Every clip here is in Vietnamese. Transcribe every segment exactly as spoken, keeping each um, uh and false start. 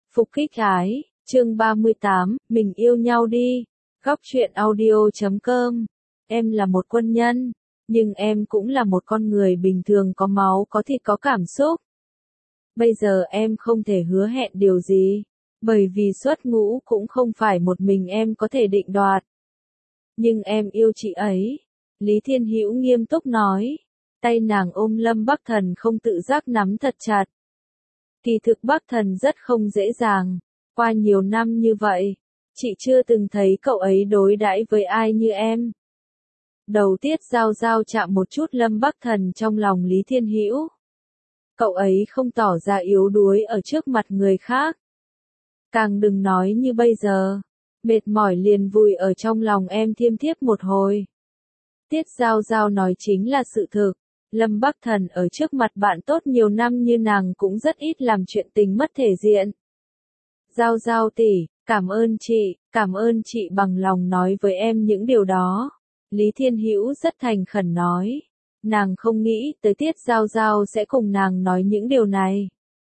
Phục kích ái, chương ba mươi tám, mình yêu nhau đi. Góc truyện audio chấm com. Em là một quân nhân, nhưng em cũng là một con người bình thường có máu có thịt có cảm xúc. Bây giờ em không thể hứa hẹn điều gì, bởi vì xuất ngũ cũng không phải một mình em có thể định đoạt. Nhưng em yêu chị ấy. Lý Thiên Hữu nghiêm túc nói. Tay nàng ôm Lâm Bắc Thần không tự giác nắm thật chặt. Kỳ thực Bắc Thần rất không dễ dàng. Qua nhiều năm như vậy, chị chưa từng thấy cậu ấy đối đãi với ai như em. Đầu Tiết Giao Giao chạm một chút Lâm Bắc Thần trong lòng Lý Thiên Hữu. Cậu ấy không tỏ ra yếu đuối ở trước mặt người khác. Càng đừng nói như bây giờ. Mệt mỏi liền vùi ở trong lòng em thiêm thiếp một hồi. Tiết Giao Giao nói chính là sự thực. Lâm Bắc Thần ở trước mặt bạn tốt nhiều năm như nàng cũng rất ít làm chuyện tình mất thể diện. Giao Giao tỷ, cảm ơn chị, cảm ơn chị bằng lòng nói với em những điều đó. Lý Thiên Hữu rất thành khẩn nói. Nàng không nghĩ tới Tiết Giao Giao sẽ cùng nàng nói những điều này.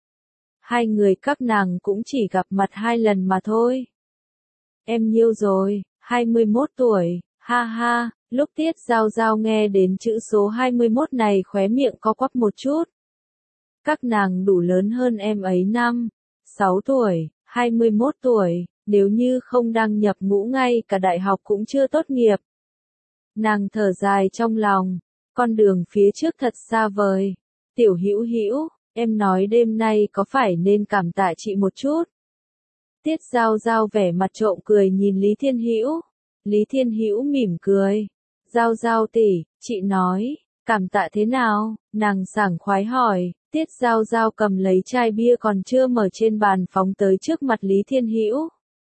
Hai người các nàng cũng chỉ gặp mặt hai lần mà thôi. Em nhiêu rồi, hai mươi mốt tuổi, ha ha. Lúc Tiết Giao Giao nghe đến chữ số hai mươi mốt này khóe miệng co quắp một chút. Các nàng đủ lớn hơn em ấy năm, sáu tuổi, hai mươi mốt tuổi, nếu như không đăng nhập ngũ ngay cả đại học cũng chưa tốt nghiệp. Nàng thở dài trong lòng, con đường phía trước thật xa vời. Tiểu Hữu Hữu, em nói đêm nay có phải nên cảm tạ chị một chút? Tiết Giao Giao vẻ mặt trộm cười nhìn Lý Thiên Hữu. Lý Thiên Hữu mỉm cười. Giao Giao tỷ, chị nói, cảm tạ thế nào? Nàng sảng khoái hỏi. Tiết Giao Giao cầm lấy chai bia còn chưa mở trên bàn phóng tới trước mặt Lý Thiên Hữu.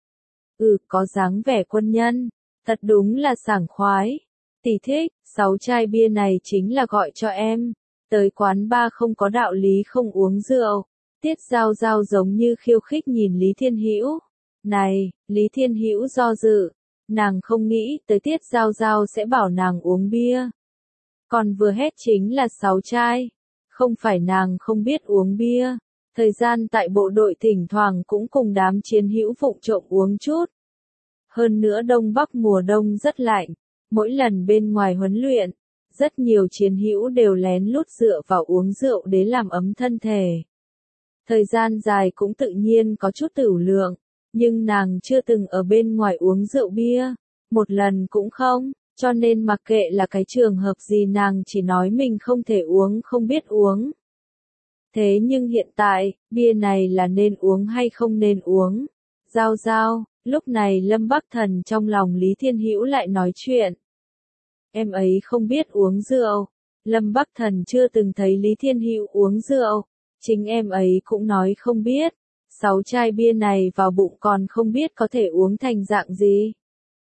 Ừ, có dáng vẻ quân nhân, thật đúng là sảng khoái. Tỷ thích, sáu chai bia này chính là gọi cho em. Tới quán bar không có đạo lý không uống rượu. Tiết Giao Giao giống như khiêu khích nhìn Lý Thiên Hữu. Này, Lý Thiên Hữu do dự. Nàng không nghĩ tới Tiết Giao Giao sẽ bảo nàng uống bia. Còn vừa hết chính là sáu chai. Không phải nàng không biết uống bia. Thời gian tại bộ đội thỉnh thoảng cũng cùng đám chiến hữu vụng trộm uống chút. Hơn nữa Đông Bắc mùa đông rất lạnh. Mỗi lần bên ngoài huấn luyện, rất nhiều chiến hữu đều lén lút dựa vào uống rượu để làm ấm thân thể. Thời gian dài cũng tự nhiên có chút tửu lượng. Nhưng nàng chưa từng ở bên ngoài uống rượu bia, một lần cũng không, cho nên mặc kệ là cái trường hợp gì nàng chỉ nói mình không thể uống không biết uống. Thế nhưng hiện tại, bia này là nên uống hay không nên uống? Giao Giao, lúc này Lâm Bắc Thần trong lòng Lý Thiên Hữu lại nói chuyện. Em ấy không biết uống rượu. Lâm Bắc Thần chưa từng thấy Lý Thiên Hữu uống rượu, chính em ấy cũng nói không biết. Sáu chai bia này vào bụng còn không biết có thể uống thành dạng gì.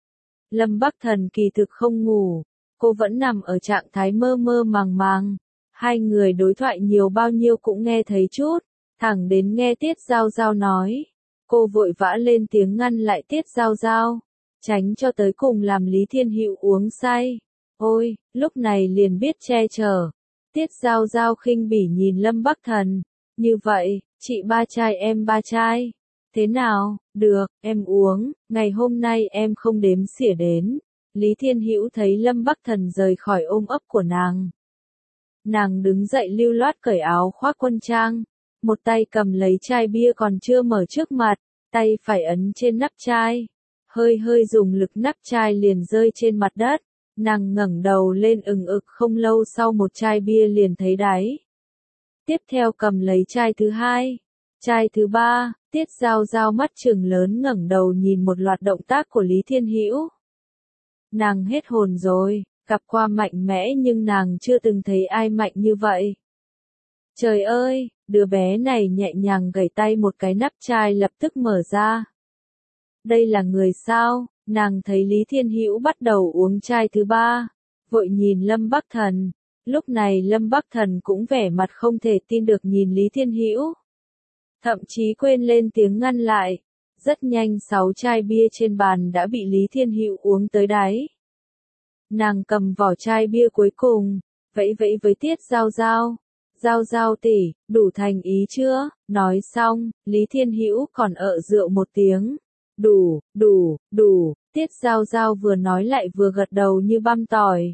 Lâm Bắc Thần kỳ thực không ngủ, cô vẫn nằm ở trạng thái mơ mơ màng màng. Hai người đối thoại nhiều bao nhiêu cũng nghe thấy chút, thẳng đến nghe Tiết Giao Giao nói. Cô vội vã lên tiếng ngăn lại Tiết Giao Giao, tránh cho tới cùng làm Lý Thiên Hữu uống say. Ôi, lúc này liền biết che chở. Tiết Giao Giao khinh bỉ nhìn Lâm Bắc Thần. Như vậy, chị ba chai em ba chai. Thế nào, được, em uống, ngày hôm nay em không đếm xỉa đến. Lý Thiên Hữu thấy Lâm Bắc Thần rời khỏi ôm ấp của nàng. Nàng đứng dậy lưu loát cởi áo khoác quân trang. Một tay cầm lấy chai bia còn chưa mở trước mặt, tay phải ấn trên nắp chai. Hơi hơi dùng lực nắp chai liền rơi trên mặt đất. Nàng ngẩng đầu lên ừng ực không lâu sau một chai bia liền thấy đáy. Tiếp theo cầm lấy chai thứ hai, chai thứ ba, Tiết Giao Giao mắt trừng lớn ngẩng đầu nhìn một loạt động tác của Lý Thiên Hữu. Nàng hết hồn rồi, gặp qua mạnh mẽ nhưng nàng chưa từng thấy ai mạnh như vậy. Trời ơi, đứa bé này nhẹ nhàng gẩy tay một cái nắp chai lập tức mở ra. Đây là người sao? Nàng thấy Lý Thiên Hữu bắt đầu uống chai thứ ba, vội nhìn Lâm Bắc Thần. Lúc này Lâm Bắc Thần cũng vẻ mặt không thể tin được nhìn Lý Thiên Hữu. Thậm chí quên lên tiếng ngăn lại. Rất nhanh sáu chai bia trên bàn đã bị Lý Thiên Hữu uống tới đáy. Nàng cầm vỏ chai bia cuối cùng, vẫy vẫy với Tiết Giao Giao. Giao Giao tỷ, đủ thành ý chưa? Nói xong, Lý Thiên Hữu còn ợ rượu một tiếng. Đủ, đủ, đủ, Tiết Giao Giao vừa nói lại vừa gật đầu như băm tỏi.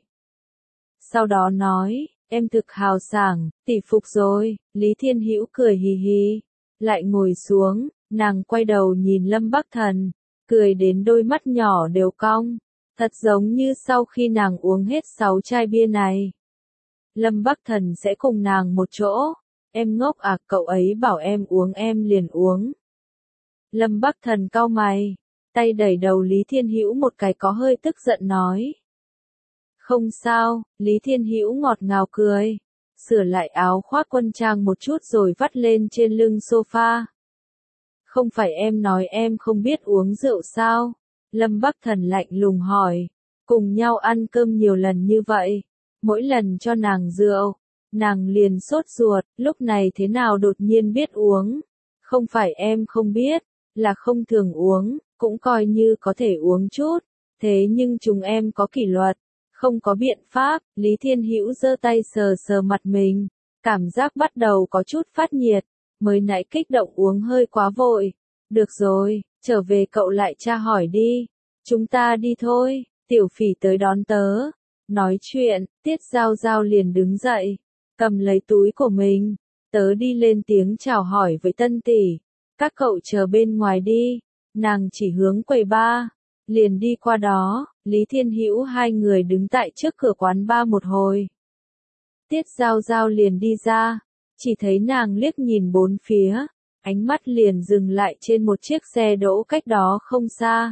Sau đó nói, em thực hào sảng, tỷ phục rồi. Lý Thiên Hữu cười hì hì, lại ngồi xuống, nàng quay đầu nhìn Lâm Bắc Thần, cười đến đôi mắt nhỏ đều cong, thật giống như sau khi nàng uống hết sáu chai bia này, Lâm Bắc Thần sẽ cùng nàng một chỗ. Em ngốc à, cậu ấy bảo em uống em liền uống. Lâm Bắc Thần cau mày, tay đẩy đầu Lý Thiên Hữu một cái có hơi tức giận nói. Không sao, Lý Thiên Hữu ngọt ngào cười, sửa lại áo khoác quân trang một chút rồi vắt lên trên lưng sofa. Không phải em nói em không biết uống rượu sao? Lâm Bắc Thần lạnh lùng hỏi, cùng nhau ăn cơm nhiều lần như vậy, mỗi lần cho nàng rượu, nàng liền sốt ruột, lúc này thế nào đột nhiên biết uống? Không phải em không biết, là không thường uống, cũng coi như có thể uống chút, thế nhưng chúng em có kỷ luật, không có biện pháp. Lý Thiên Hữu giơ tay sờ sờ mặt mình, cảm giác bắt đầu có chút phát nhiệt, mới nãy kích động uống hơi quá vội. Được rồi, trở về cậu lại tra hỏi đi, chúng ta đi thôi, Tiểu Phỉ tới đón tớ. Nói chuyện, Tiết Giao Giao liền đứng dậy, cầm lấy túi của mình, tớ đi lên tiếng chào hỏi với Tân tỷ, các cậu chờ bên ngoài đi. Nàng chỉ hướng quầy bar, liền đi qua đó. Lý Thiên Hữu hai người đứng tại trước cửa quán bar một hồi. Tiết Giao Giao liền đi ra, chỉ thấy nàng liếc nhìn bốn phía, ánh mắt liền dừng lại trên một chiếc xe đỗ cách đó không xa.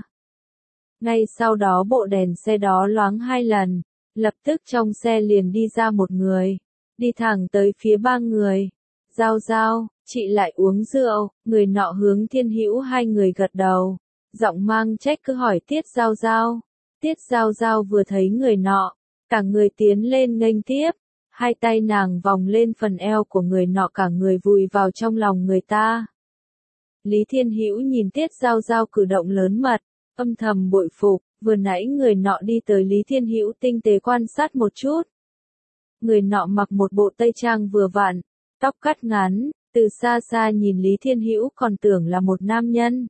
Ngay sau đó bộ đèn xe đó loáng hai lần, lập tức trong xe liền đi ra một người, đi thẳng tới phía ba người. Giao Giao, chị lại uống rượu? Người nọ hướng Thiên Hữu hai người gật đầu, giọng mang trách cứ hỏi Tiết Giao Giao. Tiết Giao Giao vừa thấy người nọ, cả người tiến lên nghênh tiếp, hai tay nàng vòng lên phần eo của người nọ, cả người vùi vào trong lòng người ta. Lý Thiên Hữu nhìn Tiết Giao Giao cử động lớn mật, âm thầm bội phục. Vừa nãy người nọ đi tới Lý Thiên Hữu tinh tế quan sát một chút. Người nọ mặc một bộ tây trang vừa vặn, tóc cắt ngắn, từ xa xa nhìn Lý Thiên Hữu còn tưởng là một nam nhân.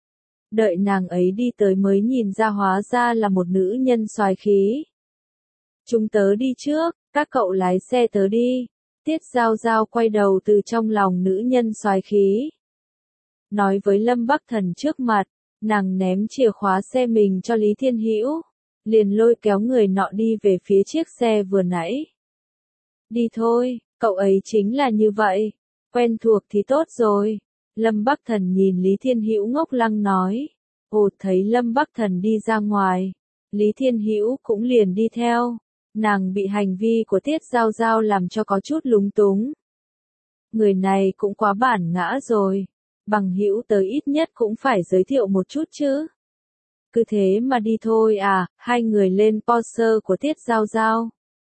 Đợi nàng ấy đi tới mới nhìn ra hóa ra là một nữ nhân soái khí. Chúng tớ đi trước, các cậu lái xe tớ đi. Tiết Giao Giao quay đầu từ trong lòng nữ nhân soái khí, nói với Lâm Bắc Thần trước mặt. Nàng ném chìa khóa xe mình cho Lý Thiên Hữu, liền lôi kéo người nọ đi về phía chiếc xe vừa nãy. Đi thôi, cậu ấy chính là như vậy, quen thuộc thì tốt rồi. Lâm Bắc Thần nhìn Lý Thiên Hữu ngốc lăng nói. Ồ, thấy Lâm Bắc Thần đi ra ngoài, Lý Thiên Hữu cũng liền đi theo. Nàng bị hành vi của Tiết Giao Giao làm cho có chút lúng túng. Người này cũng quá bản ngã rồi. Bằng hữu tới ít nhất cũng phải giới thiệu một chút chứ. Cứ thế mà đi thôi à? Hai người lên Porsche của Tiết Giao Giao.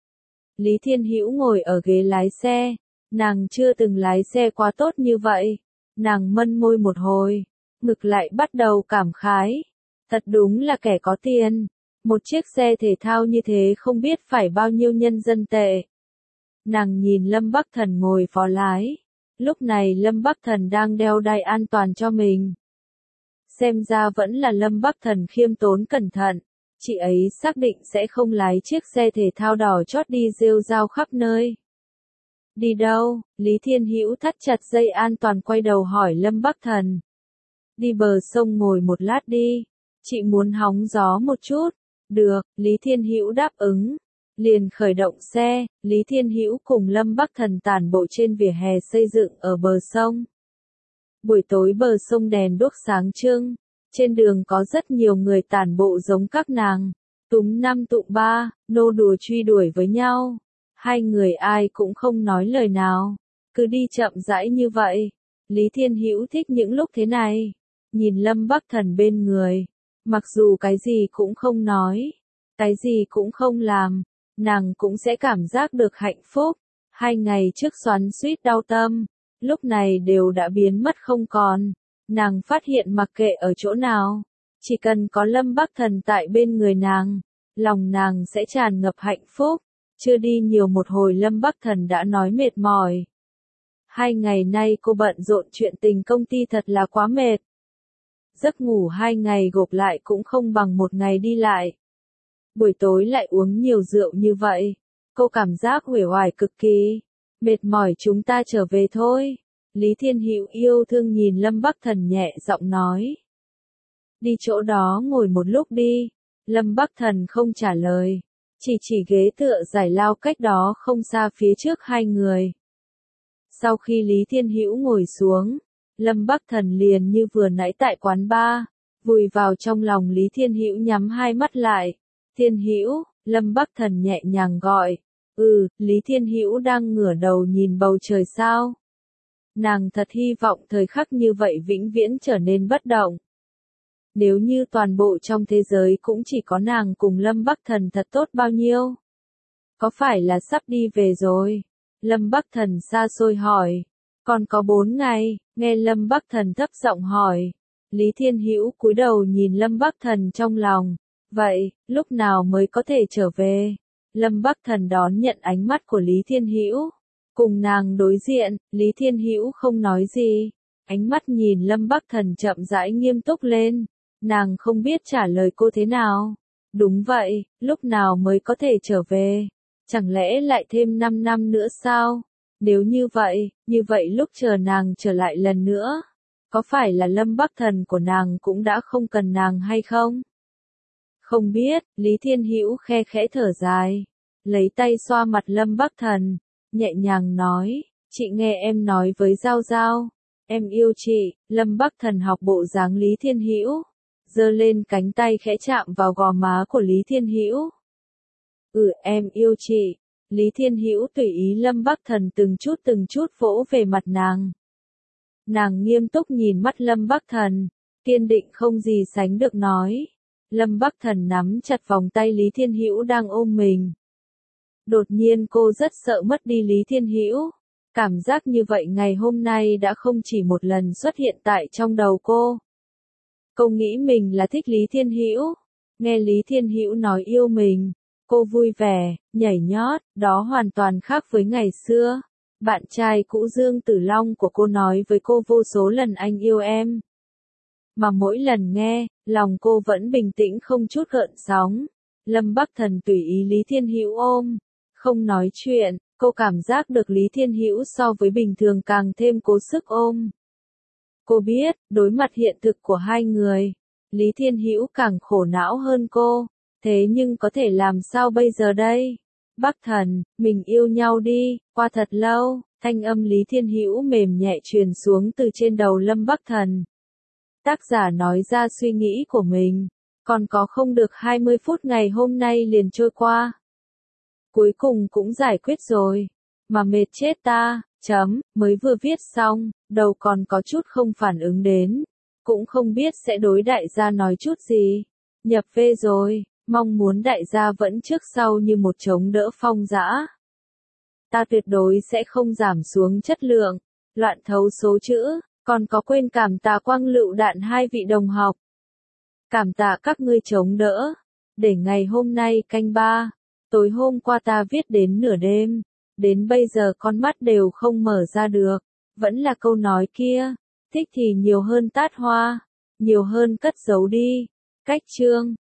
Lý Thiên Hữu ngồi ở ghế lái xe, nàng chưa từng lái xe quá tốt như vậy. Nàng mân môi một hồi, ngực lại bắt đầu cảm khái. Thật đúng là kẻ có tiền. Một chiếc xe thể thao như thế không biết phải bao nhiêu nhân dân tệ. Nàng nhìn Lâm Bắc Thần ngồi phó lái. Lúc này Lâm Bắc Thần đang đeo đai an toàn cho mình. Xem ra vẫn là Lâm Bắc Thần khiêm tốn cẩn thận. Chị ấy xác định sẽ không lái chiếc xe thể thao đỏ chót đi rêu rao khắp nơi. Đi đâu? Lý Thiên Hữu thắt chặt dây an toàn quay đầu hỏi Lâm Bắc Thần. Đi bờ sông ngồi một lát đi. Chị muốn hóng gió một chút. Được, Lý Thiên Hữu đáp ứng. Liền khởi động xe, Lý Thiên Hữu cùng Lâm Bắc Thần tản bộ trên vỉa hè xây dựng ở bờ sông. Buổi tối bờ sông đèn đuốc sáng trưng, trên đường có rất nhiều người tản bộ giống các nàng, túm năm tụm ba, nô đùa truy đuổi với nhau. Hai người ai cũng không nói lời nào, cứ đi chậm rãi như vậy. Lý Thiên Hữu thích những lúc thế này, nhìn Lâm Bắc Thần bên người, mặc dù cái gì cũng không nói, cái gì cũng không làm, nàng cũng sẽ cảm giác được hạnh phúc. Hai ngày trước xoắn xuýt đau tâm, lúc này đều đã biến mất không còn. Nàng phát hiện mặc kệ ở chỗ nào, chỉ cần có Lâm Bắc Thần tại bên người nàng, lòng nàng sẽ tràn ngập hạnh phúc. Chưa đi nhiều một hồi Lâm Bắc Thần đã nói mệt mỏi. Hai ngày nay cô bận rộn chuyện tình công ty thật là quá mệt. Giấc ngủ hai ngày gộp lại cũng không bằng một ngày đi lại. Buổi tối lại uống nhiều rượu như vậy. Cô cảm giác uể oải cực kỳ. Mệt mỏi chúng ta trở về thôi. Lý Thiên Hữu yêu thương nhìn Lâm Bắc Thần nhẹ giọng nói. Đi chỗ đó ngồi một lúc đi. Lâm Bắc Thần không trả lời. Chỉ chỉ ghế tựa giải lao cách đó không xa phía trước hai người. Sau khi Lý Thiên Hữu ngồi xuống, Lâm Bắc Thần liền như vừa nãy tại quán bar, vùi vào trong lòng Lý Thiên Hữu nhắm hai mắt lại. Thiên Hữu, Lâm Bắc Thần nhẹ nhàng gọi. Ừ, Lý Thiên Hữu đang ngửa đầu nhìn bầu trời sao. Nàng thật hy vọng thời khắc như vậy vĩnh viễn trở nên bất động. Nếu như toàn bộ trong thế giới cũng chỉ có nàng cùng Lâm Bắc Thần thật tốt bao nhiêu. Có phải là sắp đi về rồi? Lâm Bắc Thần xa xôi hỏi. Còn có bốn ngày, nghe Lâm Bắc Thần thấp giọng hỏi. Lý Thiên Hữu cúi đầu nhìn Lâm Bắc Thần trong lòng. Vậy, lúc nào mới có thể trở về? Lâm Bắc Thần đón nhận ánh mắt của Lý Thiên Hữu. Cùng nàng đối diện, Lý Thiên Hữu không nói gì. Ánh mắt nhìn Lâm Bắc Thần chậm rãi nghiêm túc lên. Nàng không biết trả lời cô thế nào. Đúng vậy, lúc nào mới có thể trở về? Chẳng lẽ lại thêm năm năm nữa sao? Nếu như vậy, như vậy lúc chờ nàng trở lại lần nữa, có phải là Lâm Bắc Thần của nàng cũng đã không cần nàng hay không? Không biết, Lý Thiên Hữu khe khẽ thở dài, lấy tay xoa mặt Lâm Bắc Thần, nhẹ nhàng nói, chị nghe em nói với Giao Giao, em yêu chị. Lâm Bắc Thần học bộ dáng Lý Thiên Hữu, giơ lên cánh tay khẽ chạm vào gò má của Lý Thiên Hữu. Ừ, em yêu chị. Lý Thiên Hữu tùy ý Lâm Bắc Thần từng chút từng chút vỗ về mặt nàng. Nàng nghiêm túc nhìn mắt Lâm Bắc Thần, kiên định không gì sánh được nói. Lâm Bắc Thần nắm chặt vòng tay Lý Thiên Hữu đang ôm mình. Đột nhiên cô rất sợ mất đi Lý Thiên Hữu. Cảm giác như vậy ngày hôm nay đã không chỉ một lần xuất hiện tại trong đầu cô. Cô nghĩ mình là thích Lý Thiên Hữu. Nghe Lý Thiên Hữu nói yêu mình, cô vui vẻ, nhảy nhót, đó hoàn toàn khác với ngày xưa. Bạn trai cũ Dương Tử Long của cô nói với cô vô số lần anh yêu em. Mà mỗi lần nghe, lòng cô vẫn bình tĩnh không chút gợn sóng. Lâm Bắc Thần tùy ý Lý Thiên Hữu ôm, không nói chuyện, cô cảm giác được Lý Thiên Hữu so với bình thường càng thêm cố sức ôm. Cô biết, đối mặt hiện thực của hai người, Lý Thiên Hữu càng khổ não hơn cô. Thế nhưng có thể làm sao bây giờ đây? Bắc Thần, mình yêu nhau đi. Qua thật lâu, thanh âm Lý Thiên Hữu mềm nhẹ truyền xuống từ trên đầu Lâm Bắc Thần. Tác giả nói ra suy nghĩ của mình. Còn có không được hai mươi phút ngày hôm nay liền trôi qua. Cuối cùng cũng giải quyết rồi. Mà mệt chết ta, chấm, mới vừa viết xong, đầu còn có chút không phản ứng đến. Cũng không biết sẽ đối đại gia nói chút gì. Nhập về rồi. Mong muốn đại gia vẫn trước sau như một chống đỡ phong dã. Ta tuyệt đối sẽ không giảm xuống chất lượng, loạn thấu số chữ, còn có quên cảm tạ Quang Lựu Đạn hai vị đồng học. Cảm tạ các ngươi chống đỡ, để ngày hôm nay canh ba, tối hôm qua ta viết đến nửa đêm, đến bây giờ con mắt đều không mở ra được, vẫn là câu nói kia, thích thì nhiều hơn tát hoa, nhiều hơn cất giấu đi, cách chương.